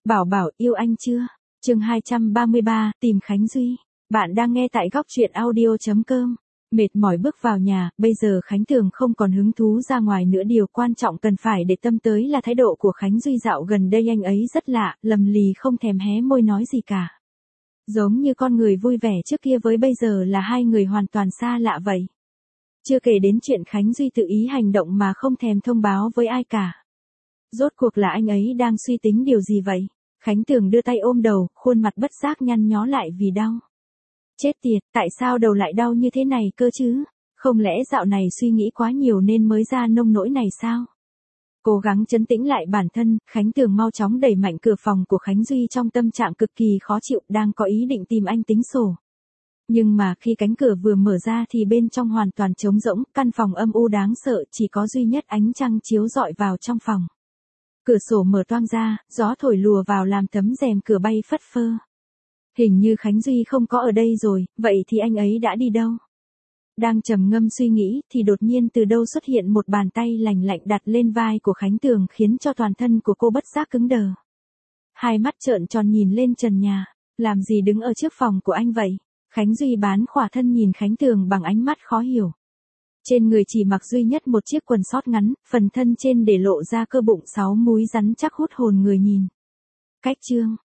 Bảo Bảo yêu anh chưa? Chương 233, tìm Khánh Duy. Bạn đang nghe tại góc truyện audio.com. Mệt mỏi bước vào nhà, bây giờ Khánh Tường không còn hứng thú ra ngoài nữa, điều quan trọng cần phải để tâm tới là thái độ của Khánh Duy dạo gần đây. Anh ấy rất lạ, lầm lì không thèm hé môi nói gì cả. Giống như con người vui vẻ trước kia với bây giờ là hai người hoàn toàn xa lạ vậy. Chưa kể đến chuyện Khánh Duy tự ý hành động mà không thèm thông báo với ai cả. Rốt cuộc là anh ấy đang suy tính điều gì vậy? Khánh Tường đưa tay ôm đầu, khuôn mặt bất giác nhăn nhó lại vì đau. Chết tiệt, tại sao đầu lại đau như thế này cơ chứ? Không lẽ dạo này suy nghĩ quá nhiều nên mới ra nông nỗi này sao? Cố gắng trấn tĩnh lại bản thân, Khánh Tường mau chóng đẩy mạnh cửa phòng của Khánh Duy trong tâm trạng cực kỳ khó chịu, đang có ý định tìm anh tính sổ. Nhưng mà khi cánh cửa vừa mở ra thì bên trong hoàn toàn trống rỗng, căn phòng âm u đáng sợ, chỉ có duy nhất ánh trăng chiếu rọi vào trong phòng. Cửa sổ mở toang ra, gió thổi lùa vào làm tấm rèm cửa bay phất phơ. Hình như Khánh Duy không có ở đây rồi, vậy thì anh ấy đã đi đâu? Đang trầm ngâm suy nghĩ thì đột nhiên từ đâu xuất hiện một bàn tay lành lạnh đặt lên vai của Khánh Tường, khiến cho toàn thân của cô bất giác cứng đờ. Hai mắt trợn tròn nhìn lên trần nhà, làm gì đứng ở trước phòng của anh vậy? Khánh Duy bán khỏa thân nhìn Khánh Tường bằng ánh mắt khó hiểu. Trên người chỉ mặc duy nhất một chiếc quần sót ngắn, phần thân trên để lộ ra cơ bụng 6 múi rắn chắc hút hồn người nhìn. Cách chương